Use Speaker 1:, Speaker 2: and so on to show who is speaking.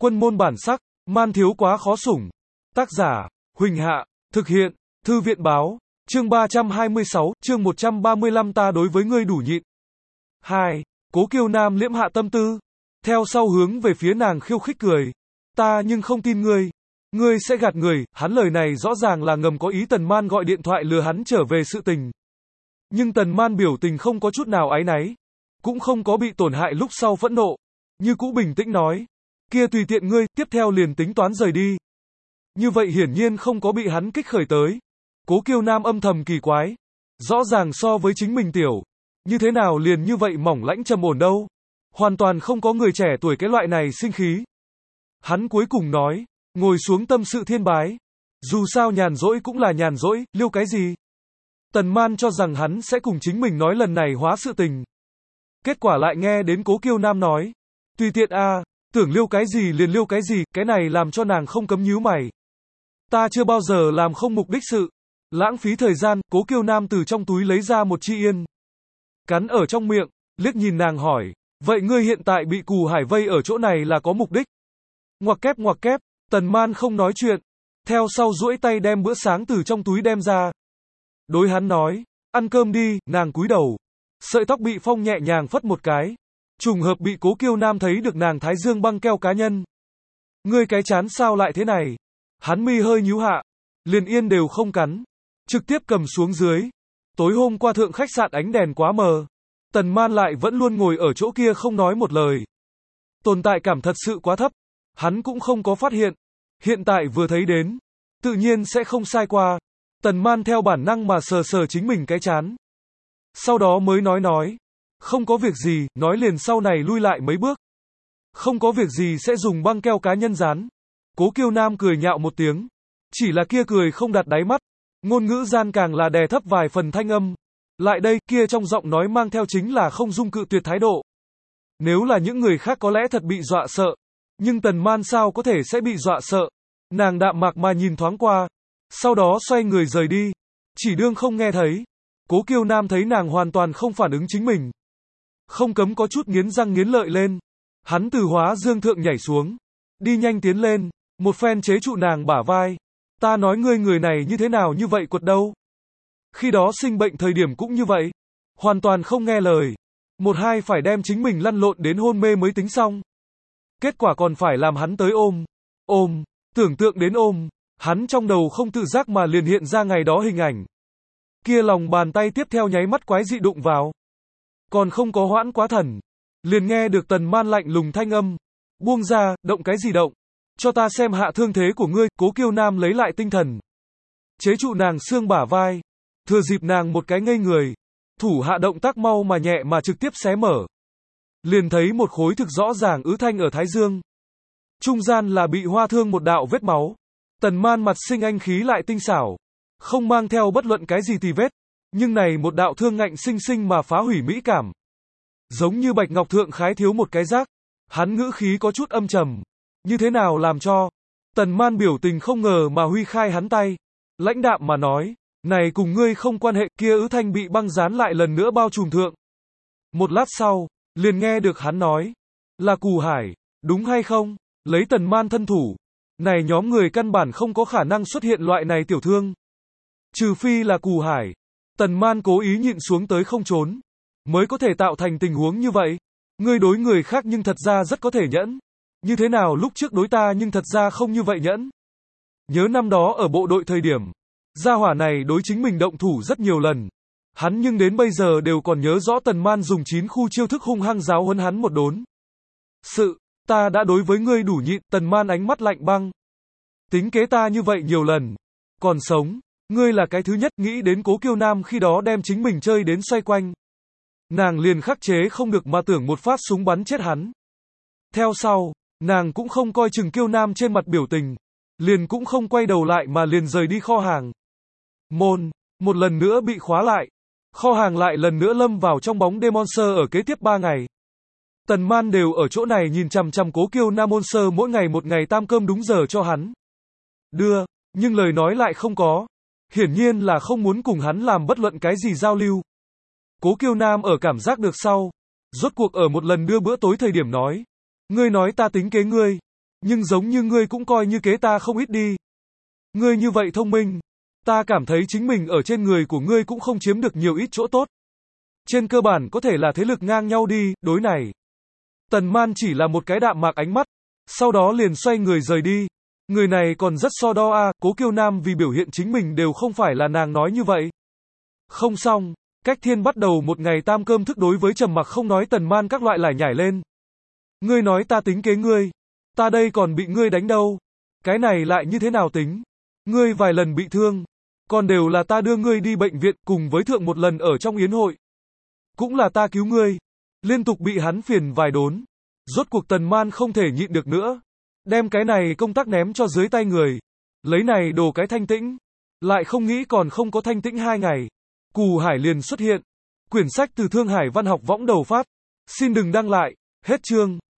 Speaker 1: Quân môn bản sắc, man thiếu quá khó sủng. Tác giả, Huỳnh Hạ, thực hiện, Thư viện báo, chương 326, chương 135 ta đối với ngươi đủ nhịn. 2. Cố Kiêu Nam liễm hạ tâm tư, theo sau hướng về phía nàng khiêu khích cười. Ta nhưng không tin ngươi. Ngươi sẽ gạt người, hắn lời này rõ ràng là ngầm có ý Tần Man gọi điện thoại lừa hắn trở về sự tình. Nhưng Tần Man biểu tình không có chút nào áy náy, cũng không có bị tổn hại lúc sau phẫn nộ, như cũ bình tĩnh nói, kia tùy tiện ngươi, tiếp theo liền tính toán rời đi. Như vậy hiển nhiên không có bị hắn kích khởi tới. Cố Kiêu Nam âm thầm kỳ quái, rõ ràng so với chính mình tiểu, như thế nào liền như vậy mỏng lãnh trầm ổn đâu, hoàn toàn không có người trẻ tuổi cái loại này sinh khí. Hắn cuối cùng nói, ngồi xuống tâm sự thiên bái, dù sao nhàn rỗi cũng là nhàn rỗi, liêu cái gì. Tần Man cho rằng hắn sẽ cùng chính mình nói lần này hóa sự tình. Kết quả lại nghe đến Cố Kiêu Nam nói, tùy tiện a, tưởng liêu cái gì liền liêu cái gì, cái này làm cho nàng không cấm nhíu mày. Ta chưa bao giờ làm không mục đích sự, lãng phí thời gian. Cố Kiêu Nam từ trong túi lấy ra một chi yên, cắn ở trong miệng, liếc nhìn nàng hỏi, vậy ngươi hiện tại bị Cù Hải vây ở chỗ này là có mục đích? Ngoặc kép, Tần Man không nói chuyện, theo sau duỗi tay đem bữa sáng từ trong túi đem ra. Đối hắn nói, ăn cơm đi. Nàng cúi đầu, sợi tóc bị phong nhẹ nhàng phất một cái, trùng hợp bị Cố Kiêu Nam thấy được nàng thái dương băng keo cá nhân. Ngươi cái chán sao lại thế này? Hắn mi hơi nhíu hạ, liền yên đều không cắn, trực tiếp cầm xuống dưới. Tối hôm qua thượng khách sạn ánh đèn quá mờ, Tần Man lại vẫn luôn ngồi ở chỗ kia không nói một lời. Tồn tại cảm thật sự quá thấp, hắn cũng không có phát hiện. Hiện tại vừa thấy đến, tự nhiên sẽ không sai qua. Tần Man theo bản năng mà sờ sờ chính mình cái chán, sau đó mới nói, không có việc gì, nói liền sau này lui lại mấy bước. Không có việc gì sẽ dùng băng keo cá nhân dán. Cố Kiêu Nam cười nhạo một tiếng, chỉ là kia cười không đặt đáy mắt, ngôn ngữ gian càng là đè thấp vài phần thanh âm. Lại đây, kia trong giọng nói mang theo chính là không dung cự tuyệt thái độ. Nếu là những người khác có lẽ thật bị dọa sợ, nhưng Tần Man sao có thể sẽ bị dọa sợ. Nàng đạm mạc mà nhìn thoáng qua, sau đó xoay người rời đi, chỉ đương không nghe thấy. Cố Kiêu Nam thấy nàng hoàn toàn không phản ứng chính mình, không cấm có chút nghiến răng nghiến lợi lên. Hắn từ hóa dương thượng nhảy xuống, đi nhanh tiến lên, một phen chế trụ nàng bả vai. Ta nói ngươi người này như thế nào như vậy quật đâu. Khi đó sinh bệnh thời điểm cũng như vậy, hoàn toàn không nghe lời, một hai phải đem chính mình lăn lộn đến hôn mê mới tính xong. Kết quả còn phải làm hắn tới ôm, tưởng tượng đến ôm, hắn trong đầu không tự giác mà liền hiện ra ngày đó hình ảnh. Kia lòng bàn tay tiếp theo nháy mắt quái dị đụng vào. Còn không có hoãn quá thần, liền nghe được Tần Man lạnh lùng thanh âm, buông ra, động cái gì động, cho ta xem hạ thương thế của ngươi. Cố Kiêu Nam lấy lại tinh thần, chế trụ nàng xương bả vai, thừa dịp nàng một cái ngây người, thủ hạ động tác mau mà nhẹ mà trực tiếp xé mở. Liền thấy một khối thực rõ ràng ứ thanh ở thái dương, trung gian là bị hoa thương một đạo vết máu. Tần Man mặt sinh anh khí lại tinh xảo, không mang theo bất luận cái gì tì vết, nhưng này một đạo thương ngạnh sinh sinh mà phá hủy mỹ cảm, giống như bạch ngọc thượng khái thiếu một cái rác. Hắn ngữ khí có chút âm trầm, như thế nào làm cho. Tần Man biểu tình không ngờ mà huy khai hắn tay, lãnh đạm mà nói, này cùng ngươi không quan hệ. Kia ứ thanh bị băng dán lại lần nữa bao trùm thượng. Một lát sau, liền nghe được hắn nói, là Cù Hải, đúng hay không? Lấy Tần Man thân thủ, này nhóm người căn bản không có khả năng xuất hiện loại này tiểu thương, trừ phi là Cù Hải. Tần Man cố ý nhịn xuống tới không trốn, mới có thể tạo thành tình huống như vậy. Ngươi đối người khác nhưng thật ra rất có thể nhẫn, như thế nào lúc trước đối ta nhưng thật ra không như vậy nhẫn. Nhớ năm đó ở bộ đội thời điểm, gia hỏa này đối chính mình động thủ rất nhiều lần, hắn nhưng đến bây giờ đều còn nhớ rõ Tần Man dùng 9 khu chiêu thức hung hăng giáo huấn hắn một đốn. Ta đã đối với ngươi đủ nhịn. Tần Man ánh mắt lạnh băng, tính kế ta như vậy nhiều lần, còn sống, ngươi là cái thứ nhất. Nghĩ đến Cố Kiêu Nam khi đó đem chính mình chơi đến xoay quanh, nàng liền khắc chế không được mà tưởng một phát súng bắn chết hắn. Theo sau, nàng cũng không coi chừng Kiêu Nam trên mặt biểu tình, liền cũng không quay đầu lại mà liền rời đi kho hàng. Môn, một lần nữa bị khóa lại, kho hàng lại lần nữa lâm vào trong bóng đêm. Monster ở kế tiếp 3 ngày. Tần Man đều ở chỗ này nhìn chằm chằm Cố Kiêu Nam. Monster mỗi ngày một ngày tam cơm đúng giờ cho hắn đưa, nhưng lời nói lại không có, hiển nhiên là không muốn cùng hắn làm bất luận cái gì giao lưu. Cố Kiêu Nam ở cảm giác được sau, rốt cuộc ở một lần đưa bữa tối thời điểm nói, ngươi nói ta tính kế ngươi, Nhưng giống như ngươi cũng coi như kế ta không ít đi. Ngươi như vậy thông minh. Ta cảm thấy chính mình ở trên người của ngươi cũng không chiếm được nhiều ít chỗ tốt. Trên cơ bản có thể là thế lực ngang nhau đi, đối này. Tần Man chỉ là một cái đạm mạc ánh mắt, sau đó liền xoay người rời đi. Người này còn rất so đo a, Cố Kiêu Nam vì biểu hiện chính mình đều không phải là nàng nói như vậy. Không xong, Cách Thiên bắt đầu một ngày tam cơm thức đối với trầm mặc không nói Tần Man các loại lải nhải lên. Ngươi nói ta tính kế ngươi, ta đây còn bị ngươi đánh đâu. Cái này lại như thế nào tính? Ngươi vài lần bị thương, còn đều là ta đưa ngươi đi bệnh viện cùng với thượng một lần ở trong yến hội. Cũng là ta cứu ngươi. Liên tục bị hắn phiền vài đốn. Rốt cuộc Tần Man không thể nhịn được nữa. Đem cái này công tác ném cho dưới tay người. Lấy này đồ cái thanh tĩnh. Lại không nghĩ còn không có thanh tĩnh 2 ngày. Cù Hải liền xuất hiện. Quyển sách từ Thương Hải Văn học võng đầu phát. Xin đừng đăng lại. Hết chương.